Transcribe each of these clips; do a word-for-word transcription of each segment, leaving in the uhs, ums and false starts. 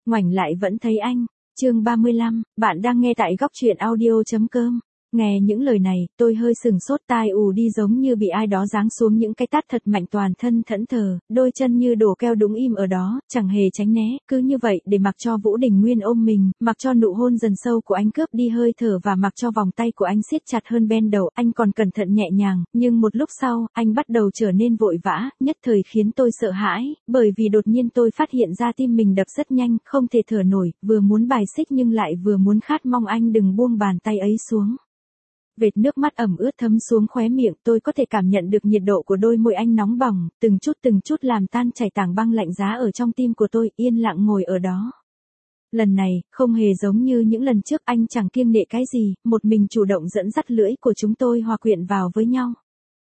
ngoảnh lại vẫn thấy anh. Chương ba mươi lăm, bạn đang nghe tại góc truyện audio chấm com. Nghe những lời này, tôi hơi sừng sốt, tai ù đi giống như bị ai đó giáng xuống những cái tát thật mạnh, toàn thân thẫn thờ, đôi chân như đổ keo đúng im ở đó, chẳng hề tránh né, cứ như vậy để mặc cho Vũ Đình Nguyên ôm mình, mặc cho nụ hôn dần sâu của anh cướp đi hơi thở và mặc cho vòng tay của anh siết chặt hơn bên đầu, anh còn cẩn thận nhẹ nhàng, nhưng một lúc sau, anh bắt đầu trở nên vội vã, nhất thời khiến tôi sợ hãi, bởi vì đột nhiên tôi phát hiện ra tim mình đập rất nhanh, không thể thở nổi, vừa muốn bài xích nhưng lại vừa muốn khát mong anh đừng buông bàn tay ấy xuống. Vệt nước mắt ẩm ướt thấm xuống khóe miệng, tôi có thể cảm nhận được nhiệt độ của đôi môi anh nóng bỏng, từng chút từng chút làm tan chảy tảng băng lạnh giá ở trong tim của tôi, yên lặng ngồi ở đó. Lần này, không hề giống như những lần trước, anh chẳng kiêng nệ cái gì, một mình chủ động dẫn dắt lưỡi của chúng tôi hòa quyện vào với nhau.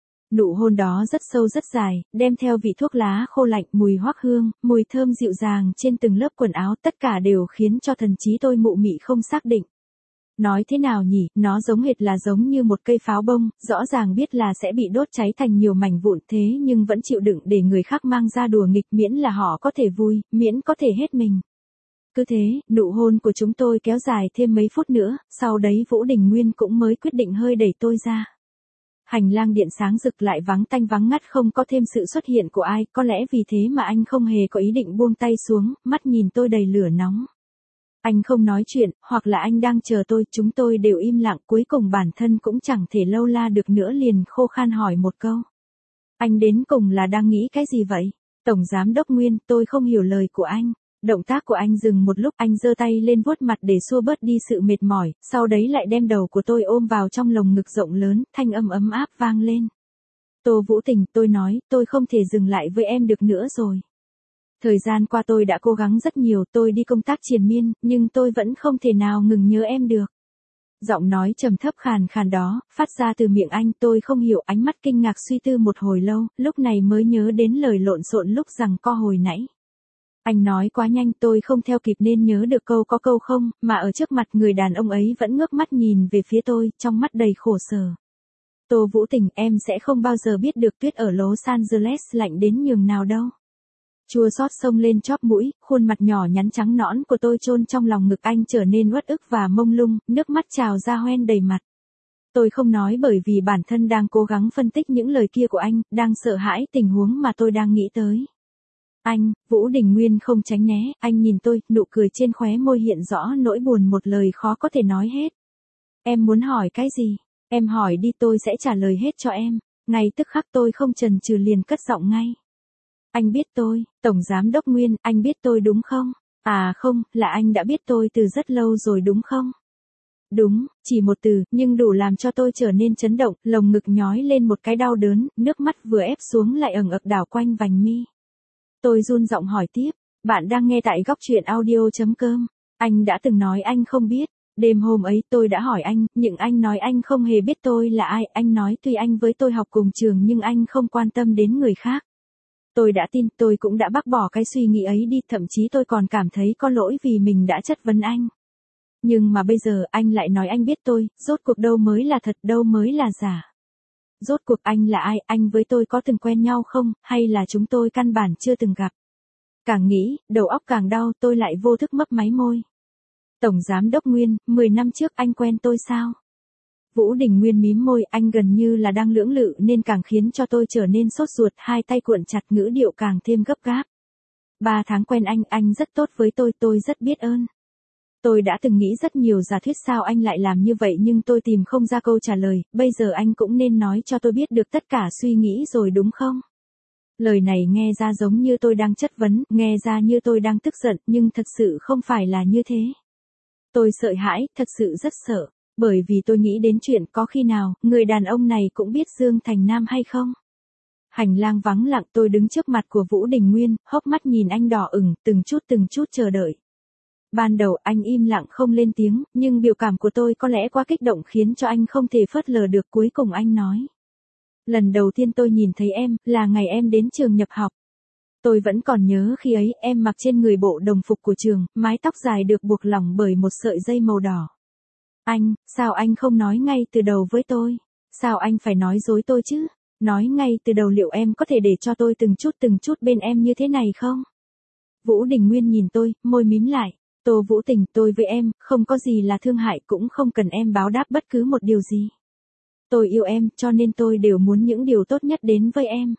Nụ hôn đó rất sâu rất dài, đem theo vị thuốc lá khô lạnh, mùi hoắc hương, mùi thơm dịu dàng trên từng lớp quần áo, tất cả đều khiến cho thần trí tôi mụ mị không xác định. Nói thế nào nhỉ, nó giống hệt là giống như một cây pháo bông, rõ ràng biết là sẽ bị đốt cháy thành nhiều mảnh vụn thế nhưng vẫn chịu đựng để người khác mang ra đùa nghịch, miễn là họ có thể vui, miễn có thể hết mình. Cứ thế, nụ hôn của chúng tôi kéo dài thêm mấy phút nữa, sau đấy Vũ Đình Nguyên cũng mới quyết định hơi đẩy tôi ra. Hành lang điện sáng rực lại vắng tanh vắng ngắt, không có thêm sự xuất hiện của ai, có lẽ vì thế mà anh không hề có ý định buông tay xuống, mắt nhìn tôi đầy lửa nóng. Anh không nói chuyện, hoặc là anh đang chờ tôi, chúng tôi đều im lặng, cuối cùng bản thân cũng chẳng thể lâu la được nữa liền khô khan hỏi một câu. Anh đến cùng là đang nghĩ cái gì vậy? Tổng Giám đốc Nguyên, tôi không hiểu lời của anh. Động tác của anh dừng một lúc, anh giơ tay lên vuốt mặt để xua bớt đi sự mệt mỏi, sau đấy lại đem đầu của tôi ôm vào trong lồng ngực rộng lớn, thanh âm ấm áp vang lên. Tô Vũ Tình, tôi nói, tôi không thể dừng lại với em được nữa rồi. Thời gian qua tôi đã cố gắng rất nhiều, tôi đi công tác triền miên, nhưng tôi vẫn không thể nào ngừng nhớ em được. Giọng nói trầm thấp khàn khàn đó, phát ra từ miệng anh, tôi không hiểu, ánh mắt kinh ngạc suy tư một hồi lâu, lúc này mới nhớ đến lời lộn xộn lúc rằng co hồi nãy. Anh nói quá nhanh, tôi không theo kịp nên nhớ được câu có câu không, mà ở trước mặt người đàn ông ấy vẫn ngước mắt nhìn về phía tôi, trong mắt đầy khổ sở. Tô Vũ Tình, em sẽ không bao giờ biết được tuyết ở Los Angeles lạnh đến nhường nào đâu. Chua xót xông lên chóp mũi, khuôn mặt nhỏ nhắn trắng nõn của tôi chôn trong lòng ngực anh trở nên uất ức và mông lung, nước mắt trào ra hoen đầy mặt. Tôi không nói bởi vì bản thân đang cố gắng phân tích những lời kia của anh, đang sợ hãi tình huống mà tôi đang nghĩ tới. Anh, Vũ Đình Nguyên không tránh né, anh nhìn tôi, nụ cười trên khóe môi hiện rõ nỗi buồn một lời khó có thể nói hết. Em muốn hỏi cái gì? Em hỏi đi, tôi sẽ trả lời hết cho em. Ngay tức khắc tôi không chần chừ liền cất giọng ngay. Anh biết tôi, Tổng Giám đốc Nguyên, anh biết tôi đúng không? À không, là anh đã biết tôi từ rất lâu rồi đúng không? Đúng, chỉ một từ, nhưng đủ làm cho tôi trở nên chấn động, lồng ngực nhói lên một cái đau đớn, nước mắt vừa ép xuống lại ẩn ực đảo quanh vành mi. Tôi run giọng hỏi tiếp, bạn đang nghe tại góc truyện audio chấm com. Anh đã từng nói anh không biết. Đêm hôm ấy tôi đã hỏi anh, nhưng anh nói anh không hề biết tôi là ai, anh nói tuy anh với tôi học cùng trường nhưng anh không quan tâm đến người khác. Tôi đã tin, tôi cũng đã bác bỏ cái suy nghĩ ấy đi, thậm chí tôi còn cảm thấy có lỗi vì mình đã chất vấn anh. Nhưng mà bây giờ anh lại nói anh biết tôi, rốt cuộc đâu mới là thật, đâu mới là giả. Rốt cuộc anh là ai, anh với tôi có từng quen nhau không, hay là chúng tôi căn bản chưa từng gặp. Càng nghĩ, đầu óc càng đau, tôi lại vô thức mấp máy môi. Tổng Giám đốc Nguyên, mười năm trước anh quen tôi sao? Vũ Đình Nguyên mím môi, anh gần như là đang lưỡng lự nên càng khiến cho tôi trở nên sốt ruột, hai tay cuộn chặt, ngữ điệu càng thêm gấp gáp. Ba tháng quen anh, anh rất tốt với tôi, tôi rất biết ơn. Tôi đã từng nghĩ rất nhiều giả thuyết sao anh lại làm như vậy nhưng tôi tìm không ra câu trả lời, bây giờ anh cũng nên nói cho tôi biết được tất cả suy nghĩ rồi đúng không? Lời này nghe ra giống như tôi đang chất vấn, nghe ra như tôi đang tức giận, nhưng thật sự không phải là như thế. Tôi sợ hãi, thật sự rất sợ, bởi vì tôi nghĩ đến chuyện có khi nào, người đàn ông này cũng biết Dương Thành Nam hay không? Hành lang vắng lặng, tôi đứng trước mặt của Vũ Đình Nguyên, hốc mắt nhìn anh đỏ ửng, từng chút từng chút chờ đợi. Ban đầu anh im lặng không lên tiếng, nhưng biểu cảm của tôi có lẽ quá kích động khiến cho anh không thể phớt lờ được, cuối cùng anh nói. Lần đầu tiên tôi nhìn thấy em, là ngày em đến trường nhập học. Tôi vẫn còn nhớ khi ấy, em mặc trên người bộ đồng phục của trường, mái tóc dài được buộc lỏng bởi một sợi dây màu đỏ. Anh, sao anh không nói ngay từ đầu với tôi? Sao anh phải nói dối tôi chứ? Nói ngay từ đầu liệu em có thể để cho tôi từng chút từng chút bên em như thế này không? Vũ Đình Nguyên nhìn tôi, môi mím lại, Tô Vũ Tình, tôi với em, không có gì là thương hại, cũng không cần em báo đáp bất cứ một điều gì. Tôi yêu em, cho nên tôi đều muốn những điều tốt nhất đến với em.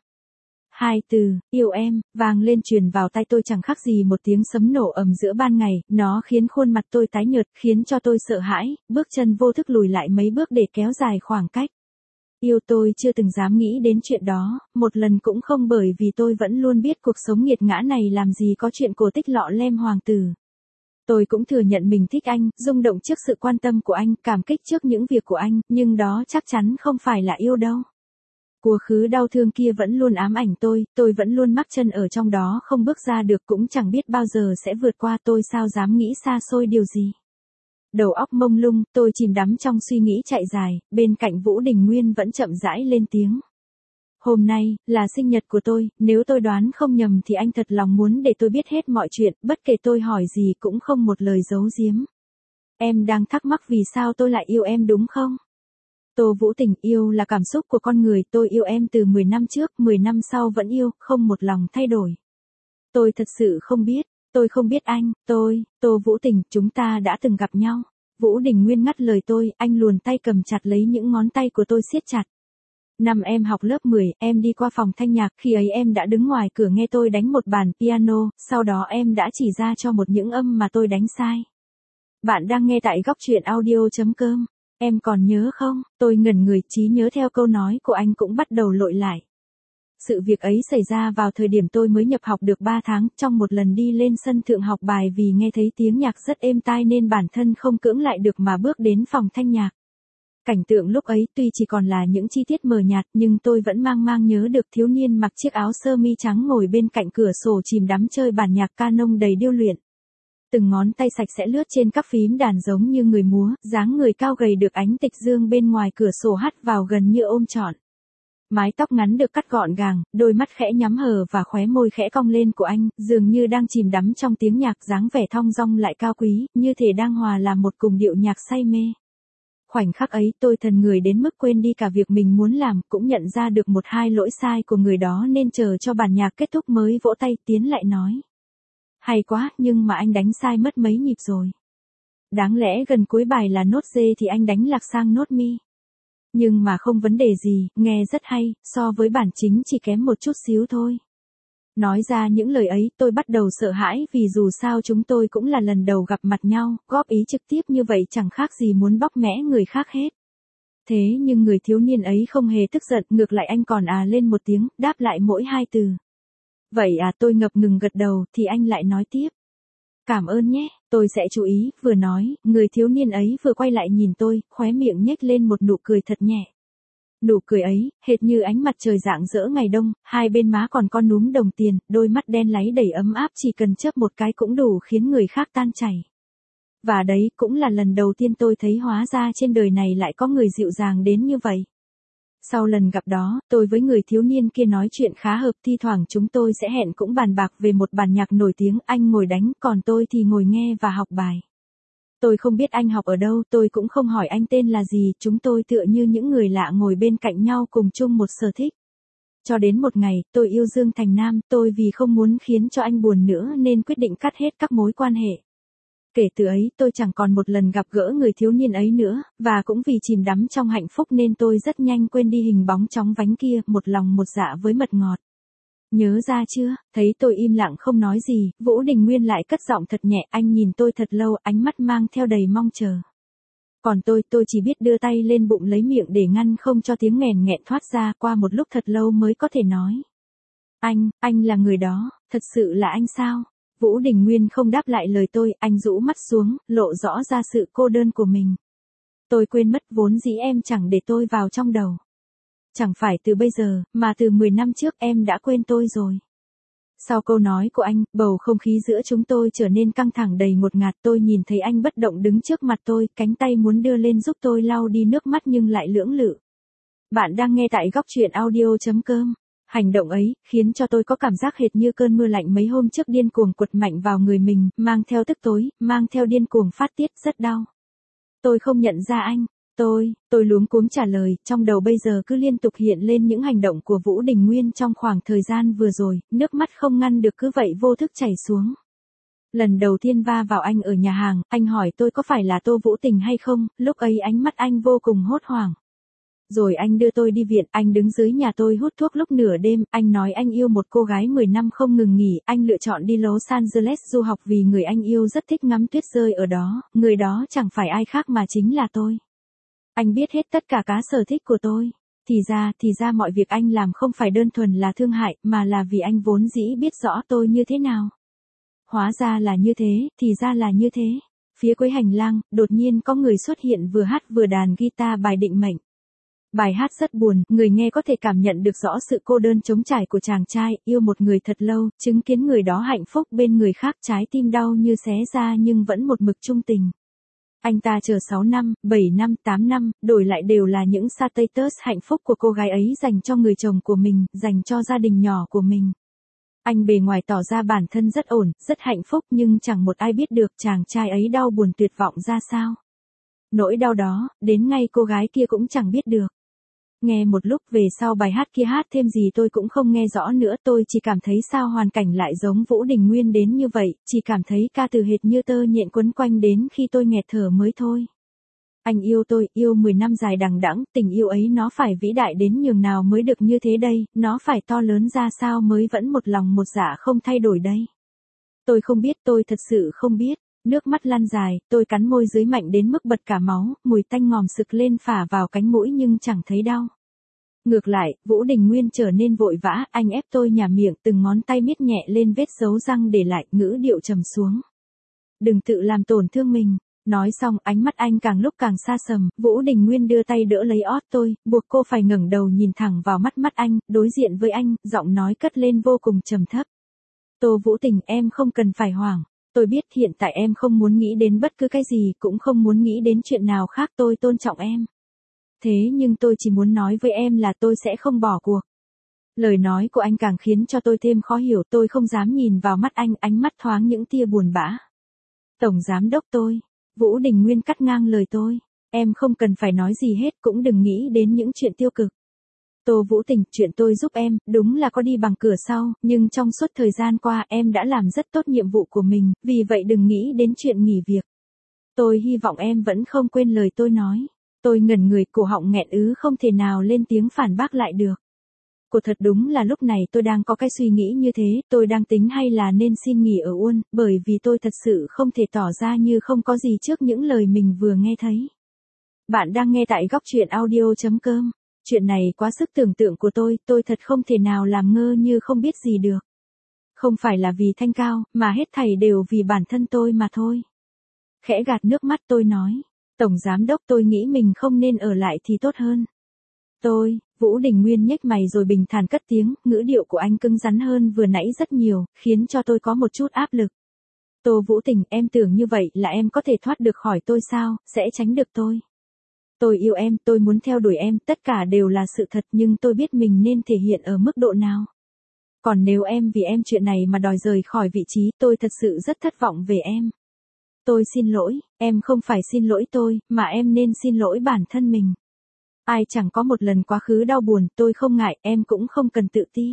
Hai từ, yêu em, vang lên truyền vào tai tôi chẳng khác gì một tiếng sấm nổ ầm giữa ban ngày, nó khiến khuôn mặt tôi tái nhợt, khiến cho tôi sợ hãi, bước chân vô thức lùi lại mấy bước để kéo dài khoảng cách. Yêu tôi chưa từng dám nghĩ đến chuyện đó, một lần cũng không, bởi vì tôi vẫn luôn biết cuộc sống nghiệt ngã này làm gì có chuyện cổ tích lọ lem hoàng tử. Tôi cũng thừa nhận mình thích anh, rung động trước sự quan tâm của anh, cảm kích trước những việc của anh, nhưng đó chắc chắn không phải là yêu đâu. Quá khứ đau thương kia vẫn luôn ám ảnh tôi, tôi vẫn luôn mắc chân ở trong đó không bước ra được, cũng chẳng biết bao giờ sẽ vượt qua, tôi sao dám nghĩ xa xôi điều gì. Đầu óc mông lung, tôi chìm đắm trong suy nghĩ chạy dài, bên cạnh Vũ Đình Nguyên vẫn chậm rãi lên tiếng. Hôm nay, là sinh nhật của tôi, nếu tôi đoán không nhầm thì anh thật lòng muốn để tôi biết hết mọi chuyện, bất kể tôi hỏi gì cũng không một lời giấu giếm. Em đang thắc mắc vì sao tôi lại yêu em đúng không? Tô Vũ Tình, yêu là cảm xúc của con người, tôi yêu em từ mười năm trước, mười năm sau vẫn yêu, không một lòng thay đổi. Tôi thật sự không biết, tôi không biết anh, tôi, Tô Vũ Tình, chúng ta đã từng gặp nhau. Vũ Đình Nguyên ngắt lời tôi, anh luồn tay cầm chặt lấy những ngón tay của tôi siết chặt. Năm em học lớp mười, em đi qua phòng thanh nhạc, khi ấy em đã đứng ngoài cửa nghe tôi đánh một bàn piano, sau đó em đã chỉ ra cho một những âm mà tôi đánh sai. Bạn đang nghe tại góc truyện audio chấm com. Em còn nhớ không? Tôi ngẩn người, trí nhớ theo câu nói của anh cũng bắt đầu lội lại. Sự việc ấy xảy ra vào thời điểm tôi mới nhập học được ba tháng, trong một lần đi lên sân thượng học bài vì nghe thấy tiếng nhạc rất êm tai nên bản thân không cưỡng lại được mà bước đến phòng thanh nhạc. Cảnh tượng lúc ấy tuy chỉ còn là những chi tiết mờ nhạt nhưng tôi vẫn mang mang nhớ được thiếu niên mặc chiếc áo sơ mi trắng ngồi bên cạnh cửa sổ chìm đắm chơi bản nhạc canon đầy điêu luyện. Từng ngón tay sạch sẽ lướt trên các phím đàn giống như người múa, dáng người cao gầy được ánh tịch dương bên ngoài cửa sổ hắt vào gần như ôm trọn. Mái tóc ngắn được cắt gọn gàng, đôi mắt khẽ nhắm hờ và khóe môi khẽ cong lên của anh, dường như đang chìm đắm trong tiếng nhạc, dáng vẻ thong dong lại cao quý, như thể đang hòa làm một cùng điệu nhạc say mê. Khoảnh khắc ấy tôi thần người đến mức quên đi cả việc mình muốn làm, cũng nhận ra được một hai lỗi sai của người đó nên chờ cho bản nhạc kết thúc mới vỗ tay tiến lại nói. Hay quá, nhưng mà anh đánh sai mất mấy nhịp rồi. Đáng lẽ gần cuối bài là nốt G thì anh đánh lạc sang nốt Mi. Nhưng mà không vấn đề gì, nghe rất hay, so với bản chính chỉ kém một chút xíu thôi. Nói ra những lời ấy tôi bắt đầu sợ hãi vì dù sao chúng tôi cũng là lần đầu gặp mặt nhau, góp ý trực tiếp như vậy chẳng khác gì muốn bóc mẽ người khác hết. Thế nhưng người thiếu niên ấy không hề tức giận, ngược lại anh còn à lên một tiếng, đáp lại mỗi hai từ. Vậy à, tôi ngập ngừng gật đầu, thì anh lại nói tiếp. Cảm ơn nhé, tôi sẽ chú ý, vừa nói, người thiếu niên ấy vừa quay lại nhìn tôi, khóe miệng nhếch lên một nụ cười thật nhẹ. Nụ cười ấy, hệt như ánh mặt trời rạng rỡ ngày đông, hai bên má còn con núm đồng tiền, đôi mắt đen láy đầy ấm áp chỉ cần chớp một cái cũng đủ khiến người khác tan chảy. Và đấy cũng là lần đầu tiên tôi thấy hóa ra trên đời này lại có người dịu dàng đến như vậy. Sau lần gặp đó, tôi với người thiếu niên kia nói chuyện khá hợp, thi thoảng chúng tôi sẽ hẹn cũng bàn bạc về một bản nhạc nổi tiếng, anh ngồi đánh, còn tôi thì ngồi nghe và học bài. Tôi không biết anh học ở đâu, tôi cũng không hỏi anh tên là gì, chúng tôi tựa như những người lạ ngồi bên cạnh nhau cùng chung một sở thích. Cho đến một ngày, tôi yêu Dương Thành Nam, tôi vì không muốn khiến cho anh buồn nữa nên quyết định cắt hết các mối quan hệ. Kể từ ấy tôi chẳng còn một lần gặp gỡ người thiếu niên ấy nữa, và cũng vì chìm đắm trong hạnh phúc nên tôi rất nhanh quên đi hình bóng chóng vánh kia, một lòng một dạ với mật ngọt. Nhớ ra chưa? Thấy tôi im lặng không nói gì, Vũ Đình Nguyên lại cất giọng thật nhẹ, anh nhìn tôi thật lâu, ánh mắt mang theo đầy mong chờ. Còn tôi, tôi chỉ biết đưa tay lên bụng lấy miệng để ngăn không cho tiếng nghẹn nghẹn thoát ra, qua một lúc thật lâu mới có thể nói. Anh, anh là người đó, thật sự là anh sao? Vũ Đình Nguyên không đáp lại lời tôi, anh rũ mắt xuống, lộ rõ ra sự cô đơn của mình. Tôi quên mất vốn dĩ em chẳng để tôi vào trong đầu. Chẳng phải từ bây giờ, mà từ mười năm trước em đã quên tôi rồi. Sau câu nói của anh, bầu không khí giữa chúng tôi trở nên căng thẳng đầy ngột ngạt. Tôi nhìn thấy anh bất động đứng trước mặt tôi, cánh tay muốn đưa lên giúp tôi lau đi nước mắt nhưng lại lưỡng lự. Bạn đang nghe tại góc truyện audio chấm com. Hành động ấy, khiến cho tôi có cảm giác hệt như cơn mưa lạnh mấy hôm trước điên cuồng quật mạnh vào người mình, mang theo tức tối, mang theo điên cuồng phát tiết, rất đau. Tôi không nhận ra anh. Tôi, tôi luống cuống trả lời, trong đầu bây giờ cứ liên tục hiện lên những hành động của Vũ Đình Nguyên trong khoảng thời gian vừa rồi, nước mắt không ngăn được cứ vậy vô thức chảy xuống. Lần đầu tiên va vào anh ở nhà hàng, anh hỏi tôi có phải là Tô Vũ Tình hay không, lúc ấy ánh mắt anh vô cùng hốt hoảng. Rồi anh đưa tôi đi viện, anh đứng dưới nhà tôi hút thuốc lúc nửa đêm, anh nói anh yêu một cô gái mười năm không ngừng nghỉ, anh lựa chọn đi Los Angeles du học vì người anh yêu rất thích ngắm tuyết rơi ở đó, người đó chẳng phải ai khác mà chính là tôi. Anh biết hết tất cả cá sở thích của tôi. Thì ra, thì ra mọi việc anh làm không phải đơn thuần là thương hại, mà là vì anh vốn dĩ biết rõ tôi như thế nào. Hóa ra là như thế, thì ra là như thế. Phía cuối hành lang, đột nhiên có người xuất hiện vừa hát vừa đàn guitar bài Định Mệnh. Bài hát rất buồn, người nghe có thể cảm nhận được rõ sự cô đơn trống trải của chàng trai, yêu một người thật lâu, chứng kiến người đó hạnh phúc bên người khác, trái tim đau như xé ra nhưng vẫn một mực trung tình. Anh ta chờ sáu năm, bảy năm, tám năm, đổi lại đều là những status hạnh phúc của cô gái ấy dành cho người chồng của mình, dành cho gia đình nhỏ của mình. Anh bề ngoài tỏ ra bản thân rất ổn, rất hạnh phúc nhưng chẳng một ai biết được chàng trai ấy đau buồn tuyệt vọng ra sao. Nỗi đau đó, đến ngay cô gái kia cũng chẳng biết được. Nghe một lúc về sau bài hát kia hát thêm gì tôi cũng không nghe rõ nữa, tôi chỉ cảm thấy sao hoàn cảnh lại giống Vũ Đình Nguyên đến như vậy, chỉ cảm thấy ca từ hệt như tơ nhện quấn quanh đến khi tôi nghẹt thở mới thôi. Anh yêu tôi, yêu mười năm dài đằng đẵng, tình yêu ấy nó phải vĩ đại đến nhường nào mới được như thế đây, nó phải to lớn ra sao mới vẫn một lòng một dạ không thay đổi đây. Tôi không biết, tôi thật sự không biết. Nước mắt lăn dài, tôi cắn môi dưới mạnh đến mức bật cả máu, mùi tanh ngòm sực lên phả vào cánh mũi nhưng chẳng thấy đau. Ngược lại, Vũ Đình Nguyên trở nên vội vã, anh ép tôi nhả miệng, từng ngón tay miết nhẹ lên vết dấu răng để lại, ngữ điệu trầm xuống. Đừng tự làm tổn thương mình. Nói xong, ánh mắt anh càng lúc càng xa sầm, Vũ Đình Nguyên đưa tay đỡ lấy ót tôi, buộc cô phải ngẩng đầu nhìn thẳng vào mắt mắt anh, đối diện với anh, giọng nói cất lên vô cùng trầm thấp. Tô Vũ Tình, em không cần phải hoảng. Tôi biết hiện tại em không muốn nghĩ đến bất cứ cái gì, cũng không muốn nghĩ đến chuyện nào khác, tôi tôn trọng em. Thế nhưng tôi chỉ muốn nói với em là tôi sẽ không bỏ cuộc. Lời nói của anh càng khiến cho tôi thêm khó hiểu, tôi không dám nhìn vào mắt anh, ánh mắt thoáng những tia buồn bã. Tổng giám đốc tôi, Vũ Đình Nguyên cắt ngang lời tôi, em không cần phải nói gì hết, cũng đừng nghĩ đến những chuyện tiêu cực. Tô Vũ Tình, chuyện tôi giúp em, đúng là có đi bằng cửa sau, nhưng trong suốt thời gian qua em đã làm rất tốt nhiệm vụ của mình, vì vậy đừng nghĩ đến chuyện nghỉ việc. Tôi hy vọng em vẫn không quên lời tôi nói. Tôi ngẩn người, cổ họng nghẹn ứ không thể nào lên tiếng phản bác lại được. Cô thật đúng là lúc này tôi đang có cái suy nghĩ như thế, tôi đang tính hay là nên xin nghỉ ở Uôn, bởi vì tôi thật sự không thể tỏ ra như không có gì trước những lời mình vừa nghe thấy. Bạn đang nghe tại góc truyện audio chấm com. Chuyện này quá sức tưởng tượng của tôi, tôi thật không thể nào làm ngơ như không biết gì được. Không phải là vì thanh cao, mà hết thảy đều vì bản thân tôi mà thôi. Khẽ gạt nước mắt tôi nói, Tổng Giám Đốc, tôi nghĩ mình không nên ở lại thì tốt hơn. Tôi, Vũ Đình Nguyên nhếch mày rồi bình thản cất tiếng, ngữ điệu của anh cứng rắn hơn vừa nãy rất nhiều, khiến cho tôi có một chút áp lực. Tô Vũ Tình, em tưởng như vậy là em có thể thoát được khỏi tôi sao, sẽ tránh được tôi. Tôi yêu em, tôi muốn theo đuổi em, tất cả đều là sự thật nhưng tôi biết mình nên thể hiện ở mức độ nào. Còn nếu em vì em chuyện này mà đòi rời khỏi vị trí, tôi thật sự rất thất vọng về em. Tôi xin lỗi, em không phải xin lỗi tôi, mà em nên xin lỗi bản thân mình. Ai chẳng có một lần quá khứ đau buồn, tôi không ngại, em cũng không cần tự ti.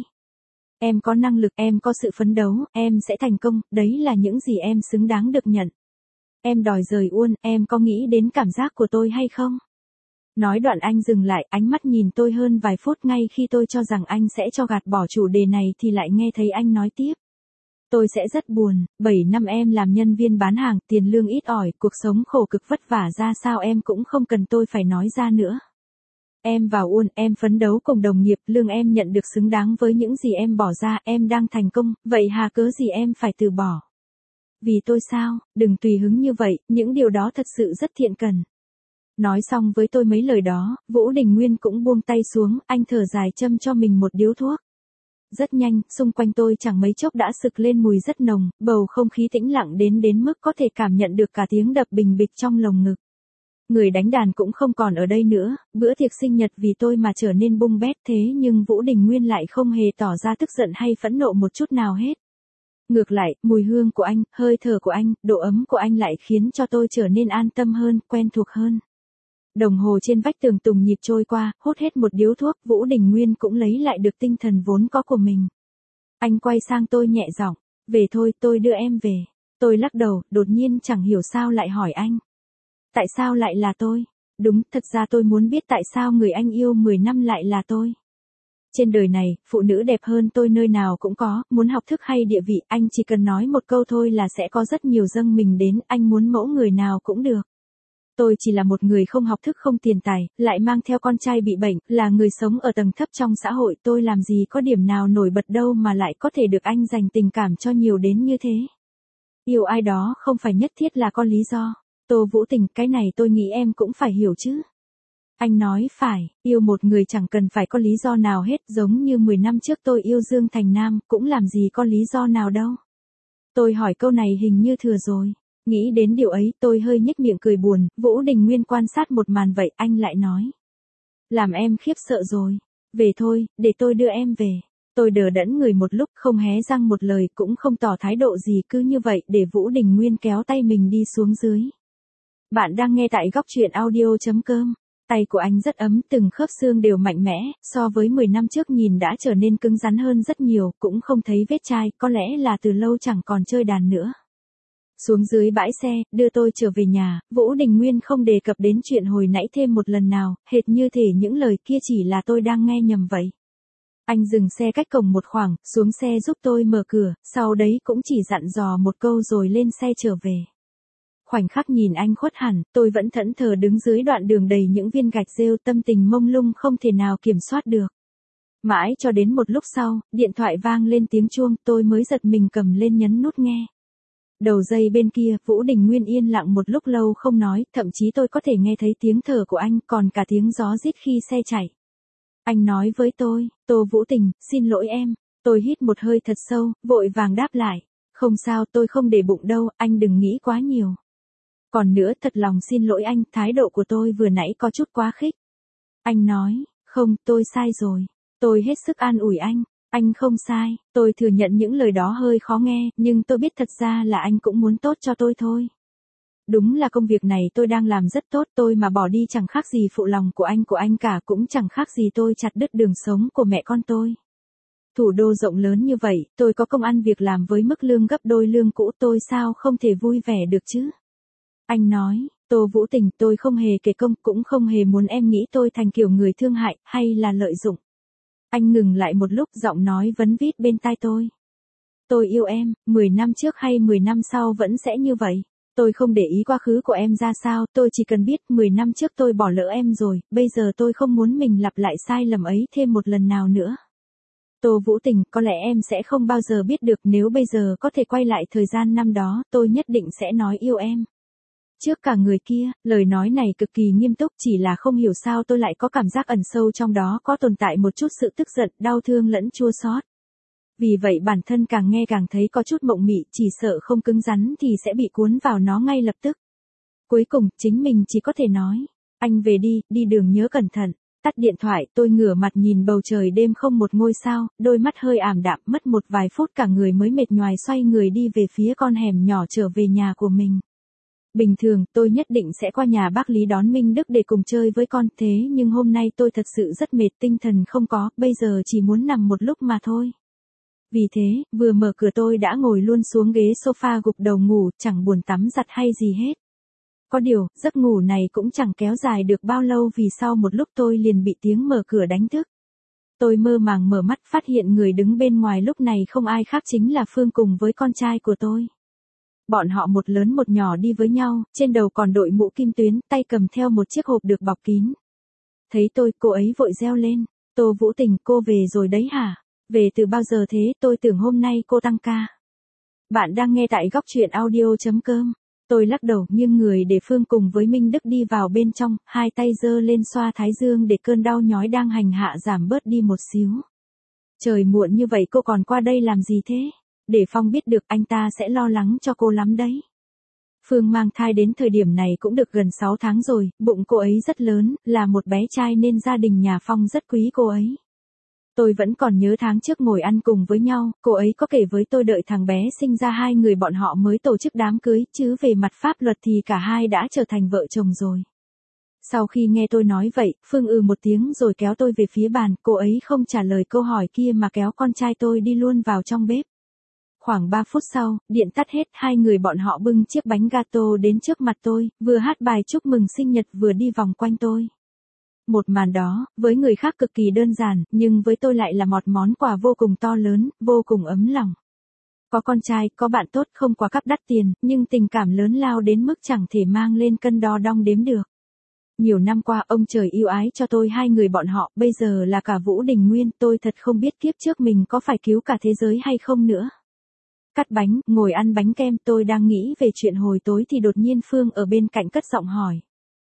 Em có năng lực, em có sự phấn đấu, em sẽ thành công, đấy là những gì em xứng đáng được nhận. Em đòi rời Uôn, em có nghĩ đến cảm giác của tôi hay không? Nói đoạn anh dừng lại, ánh mắt nhìn tôi hơn vài phút, ngay khi tôi cho rằng anh sẽ cho gạt bỏ chủ đề này thì lại nghe thấy anh nói tiếp. Tôi sẽ rất buồn, bảy năm em làm nhân viên bán hàng, tiền lương ít ỏi, cuộc sống khổ cực vất vả ra sao em cũng không cần tôi phải nói ra nữa. Em vào Uôn, em phấn đấu cùng đồng nghiệp, lương em nhận được xứng đáng với những gì em bỏ ra, em đang thành công, vậy hà cớ gì em phải từ bỏ? Vì tôi sao, đừng tùy hứng như vậy, những điều đó thật sự rất thiện cần. Nói xong với tôi mấy lời đó, Vũ Đình Nguyên cũng buông tay xuống, anh thở dài châm cho mình một điếu thuốc. Rất nhanh, xung quanh tôi chẳng mấy chốc đã sực lên mùi rất nồng, bầu không khí tĩnh lặng đến đến mức có thể cảm nhận được cả tiếng đập bình bịch trong lồng ngực. Người đánh đàn cũng không còn ở đây nữa, bữa tiệc sinh nhật vì tôi mà trở nên bung bét, thế nhưng Vũ Đình Nguyên lại không hề tỏ ra tức giận hay phẫn nộ một chút nào hết. Ngược lại, mùi hương của anh, hơi thở của anh, độ ấm của anh lại khiến cho tôi trở nên an tâm hơn, quen thuộc hơn. Đồng hồ trên vách tường tùng nhịp trôi qua, hút hết một điếu thuốc, Vũ Đình Nguyên cũng lấy lại được tinh thần vốn có của mình. Anh quay sang tôi nhẹ giọng, về thôi, tôi đưa em về. Tôi lắc đầu, đột nhiên chẳng hiểu sao lại hỏi anh. Tại sao lại là tôi? Đúng, thật ra tôi muốn biết tại sao người anh yêu mười năm lại là tôi. Trên đời này, phụ nữ đẹp hơn tôi nơi nào cũng có, muốn học thức hay địa vị, anh chỉ cần nói một câu thôi là sẽ có rất nhiều dâng mình đến, anh muốn mẫu người nào cũng được. Tôi chỉ là một người không học thức không tiền tài, lại mang theo con trai bị bệnh, là người sống ở tầng thấp trong xã hội, tôi làm gì có điểm nào nổi bật đâu mà lại có thể được anh dành tình cảm cho nhiều đến như thế. Yêu ai đó không phải nhất thiết là có lý do. Tô Vũ Tình, cái này tôi nghĩ em cũng phải hiểu chứ. Anh nói phải, yêu một người chẳng cần phải có lý do nào hết, giống như mười năm trước tôi yêu Dương Thành Nam, cũng làm gì có lý do nào đâu. Tôi hỏi câu này hình như thừa rồi. Nghĩ đến điều ấy, tôi hơi nhếch miệng cười buồn, Vũ Đình Nguyên quan sát một màn vậy, anh lại nói. Làm em khiếp sợ rồi. Về thôi, để tôi đưa em về. Tôi đờ đẫn người một lúc, không hé răng một lời, cũng không tỏ thái độ gì, cứ như vậy để Vũ Đình Nguyên kéo tay mình đi xuống dưới. Bạn đang nghe tại góc truyện audio.com. Tay của anh rất ấm, từng khớp xương đều mạnh mẽ, so với mười năm trước nhìn đã trở nên cứng rắn hơn rất nhiều, cũng không thấy vết chai, có lẽ là từ lâu chẳng còn chơi đàn nữa. Xuống dưới bãi xe, đưa tôi trở về nhà, Vũ Đình Nguyên không đề cập đến chuyện hồi nãy thêm một lần nào, hệt như thể những lời kia chỉ là tôi đang nghe nhầm vậy. Anh dừng xe cách cổng một khoảng, xuống xe giúp tôi mở cửa, sau đấy cũng chỉ dặn dò một câu rồi lên xe trở về. Khoảnh khắc nhìn anh khuất hẳn, tôi vẫn thẫn thờ đứng dưới đoạn đường đầy những viên gạch rêu, tâm tình mông lung không thể nào kiểm soát được. Mãi cho đến một lúc sau, điện thoại vang lên tiếng chuông, tôi mới giật mình cầm lên nhấn nút nghe. Đầu dây bên kia, Vũ Đình Nguyên yên lặng một lúc lâu không nói, thậm chí tôi có thể nghe thấy tiếng thở của anh, còn cả tiếng gió rít khi xe chạy. Anh nói với tôi, Tô Vũ Tình, xin lỗi em. Tôi hít một hơi thật sâu, vội vàng đáp lại. Không sao, tôi không để bụng đâu, anh đừng nghĩ quá nhiều. Còn nữa, thật lòng xin lỗi anh, thái độ của tôi vừa nãy có chút quá khích. Anh nói, không, tôi sai rồi. Tôi hết sức an ủi anh. Anh không sai, tôi thừa nhận những lời đó hơi khó nghe, nhưng tôi biết thật ra là anh cũng muốn tốt cho tôi thôi. Đúng là công việc này tôi đang làm rất tốt, tôi mà bỏ đi chẳng khác gì phụ lòng của anh của anh cả, cũng chẳng khác gì tôi chặt đứt đường sống của mẹ con tôi. Thủ đô rộng lớn như vậy, tôi có công ăn việc làm với mức lương gấp đôi lương cũ, tôi sao không thể vui vẻ được chứ? Anh nói, Tô Vũ Tình, tôi không hề kể công, cũng không hề muốn em nghĩ tôi thành kiểu người thương hại, hay là lợi dụng. Anh ngừng lại một lúc, giọng nói vấn vít bên tai tôi. Tôi yêu em, mười năm trước hay mười năm sau vẫn sẽ như vậy. Tôi không để ý quá khứ của em ra sao, tôi chỉ cần biết mười năm trước tôi bỏ lỡ em rồi, bây giờ tôi không muốn mình lặp lại sai lầm ấy thêm một lần nào nữa. Tô Vũ Tình, có lẽ em sẽ không bao giờ biết được, nếu bây giờ có thể quay lại thời gian năm đó, tôi nhất định sẽ nói yêu em. Trước cả người kia, lời nói này cực kỳ nghiêm túc, chỉ là không hiểu sao tôi lại có cảm giác ẩn sâu trong đó có tồn tại một chút sự tức giận, đau thương lẫn chua xót. Vì vậy bản thân càng nghe càng thấy có chút mộng mị, chỉ sợ không cứng rắn thì sẽ bị cuốn vào nó ngay lập tức. Cuối cùng, chính mình chỉ có thể nói, anh về đi, đi đường nhớ cẩn thận. Tắt điện thoại, tôi ngửa mặt nhìn bầu trời đêm không một ngôi sao, đôi mắt hơi ảm đạm, mất một vài phút cả người mới mệt nhoài xoay người đi về phía con hẻm nhỏ trở về nhà của mình. Bình thường, tôi nhất định sẽ qua nhà bác Lý đón Minh Đức để cùng chơi với con, thế nhưng hôm nay tôi thật sự rất mệt, tinh thần không có, bây giờ chỉ muốn nằm một lúc mà thôi. Vì thế, vừa mở cửa tôi đã ngồi luôn xuống ghế sofa gục đầu ngủ, chẳng buồn tắm giặt hay gì hết. Có điều, giấc ngủ này cũng chẳng kéo dài được bao lâu vì sau một lúc tôi liền bị tiếng mở cửa đánh thức. Tôi mơ màng mở mắt phát hiện người đứng bên ngoài lúc này không ai khác chính là Phương cùng với con trai của tôi. Bọn họ một lớn một nhỏ đi với nhau, trên đầu còn đội mũ kim tuyến, tay cầm theo một chiếc hộp được bọc kín. Thấy tôi, cô ấy vội reo lên, Tô Vũ Tình, cô về rồi đấy hả? Về từ bao giờ thế, tôi tưởng hôm nay cô tăng ca. Bạn đang nghe tại góc truyện audio.com. Tôi lắc đầu nghiêng người để Phương cùng với Minh Đức đi vào bên trong, hai tay giơ lên xoa thái dương để cơn đau nhói đang hành hạ giảm bớt đi một xíu. Trời muộn như vậy cô còn qua đây làm gì thế? Để Phong biết được anh ta sẽ lo lắng cho cô lắm đấy. Phương mang thai đến thời điểm này cũng được gần sáu tháng rồi, bụng cô ấy rất lớn, là một bé trai nên gia đình nhà Phong rất quý cô ấy. Tôi vẫn còn nhớ tháng trước ngồi ăn cùng với nhau, cô ấy có kể với tôi đợi thằng bé sinh ra hai người bọn họ mới tổ chức đám cưới, chứ về mặt pháp luật thì cả hai đã trở thành vợ chồng rồi. Sau khi nghe tôi nói vậy, Phương ừ một tiếng rồi kéo tôi về phía bàn, cô ấy không trả lời câu hỏi kia mà kéo con trai tôi đi luôn vào trong bếp. Khoảng ba phút sau, điện tắt hết, hai người bọn họ bưng chiếc bánh gato đến trước mặt tôi, vừa hát bài chúc mừng sinh nhật vừa đi vòng quanh tôi. Một màn đó, với người khác cực kỳ đơn giản, nhưng với tôi lại là một món quà vô cùng to lớn, vô cùng ấm lòng. Có con trai, có bạn tốt, không quá cắp đắt tiền, nhưng tình cảm lớn lao đến mức chẳng thể mang lên cân đo đong đếm được. Nhiều năm qua ông trời yêu ái cho tôi hai người bọn họ, bây giờ là cả Vũ Đình Nguyên, tôi thật không biết kiếp trước mình có phải cứu cả thế giới hay không nữa. Cắt bánh, ngồi ăn bánh kem, tôi đang nghĩ về chuyện hồi tối thì đột nhiên Phương ở bên cạnh cất giọng hỏi.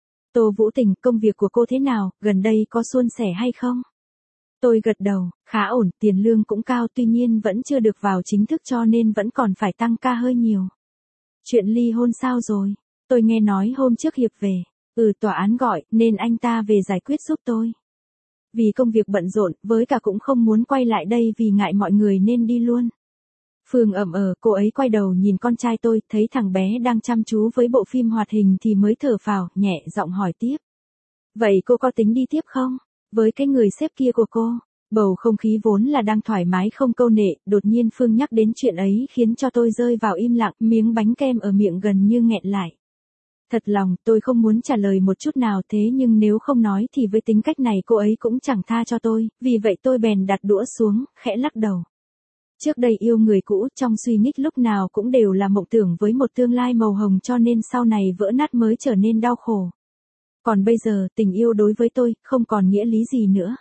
Tô Vũ Tình, công việc của cô thế nào, gần đây có suôn sẻ hay không? Tôi gật đầu, khá ổn, tiền lương cũng cao tuy nhiên vẫn chưa được vào chính thức cho nên vẫn còn phải tăng ca hơi nhiều. Chuyện ly hôn sao rồi? Tôi nghe nói hôm trước Hiệp về. Ừ, tòa án gọi, nên anh ta về giải quyết giúp tôi. Vì công việc bận rộn, với cả cũng không muốn quay lại đây vì ngại mọi người nên đi luôn. Phương ậm ờ, cô ấy quay đầu nhìn con trai tôi, thấy thằng bé đang chăm chú với bộ phim hoạt hình thì mới thở phào, nhẹ giọng hỏi tiếp. Vậy cô có tính đi tiếp không? Với cái người sếp kia của cô, bầu không khí vốn là đang thoải mái không câu nệ, đột nhiên Phương nhắc đến chuyện ấy khiến cho tôi rơi vào im lặng, miếng bánh kem ở miệng gần như nghẹn lại. Thật lòng, tôi không muốn trả lời một chút nào thế nhưng nếu không nói thì với tính cách này cô ấy cũng chẳng tha cho tôi, vì vậy tôi bèn đặt đũa xuống, khẽ lắc đầu. Trước đây yêu người cũ, trong suy nghĩ lúc nào cũng đều là mộng tưởng với một tương lai màu hồng cho nên sau này vỡ nát mới trở nên đau khổ. Còn bây giờ, tình yêu đối với tôi, không còn nghĩa lý gì nữa.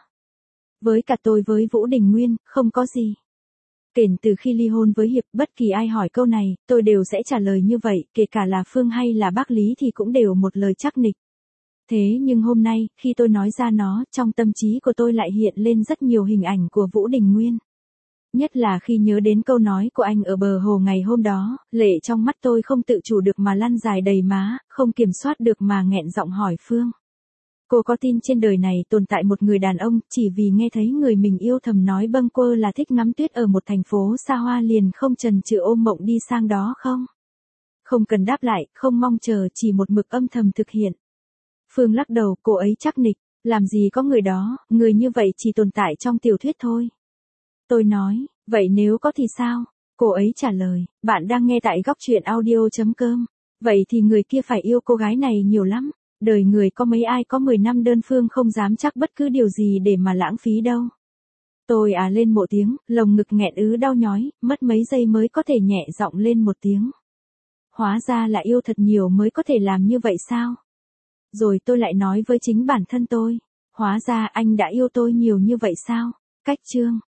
Với cả tôi với Vũ Đình Nguyên, không có gì. Kể từ khi ly hôn với Hiệp, bất kỳ ai hỏi câu này, tôi đều sẽ trả lời như vậy, kể cả là Phương hay là bác Lý thì cũng đều một lời chắc nịch. Thế nhưng hôm nay, khi tôi nói ra nó, trong tâm trí của tôi lại hiện lên rất nhiều hình ảnh của Vũ Đình Nguyên. Nhất là khi nhớ đến câu nói của anh ở bờ hồ ngày hôm đó, lệ trong mắt tôi không tự chủ được mà lăn dài đầy má, không kiểm soát được mà nghẹn giọng hỏi Phương. Cô có tin trên đời này tồn tại một người đàn ông, chỉ vì nghe thấy người mình yêu thầm nói bâng quơ là thích ngắm tuyết ở một thành phố xa hoa liền không chần chừ ôm mộng đi sang đó không? Không cần đáp lại, không mong chờ, chỉ một mực âm thầm thực hiện. Phương lắc đầu, cô ấy chắc nịch, làm gì có người đó, người như vậy chỉ tồn tại trong tiểu thuyết thôi. Tôi nói, vậy nếu có thì sao? Cô ấy trả lời, bạn đang nghe tại góc truyện audio chấm com. Vậy thì người kia phải yêu cô gái này nhiều lắm. Đời người có mấy ai có mười năm đơn phương không dám chắc bất cứ điều gì để mà lãng phí đâu. Tôi à lên một tiếng, lồng ngực nghẹn ứ đau nhói, mất mấy giây mới có thể nhẹ giọng lên một tiếng. Hóa ra là yêu thật nhiều mới có thể làm như vậy sao? Rồi tôi lại nói với chính bản thân tôi, hóa ra anh đã yêu tôi nhiều như vậy sao? Cách chương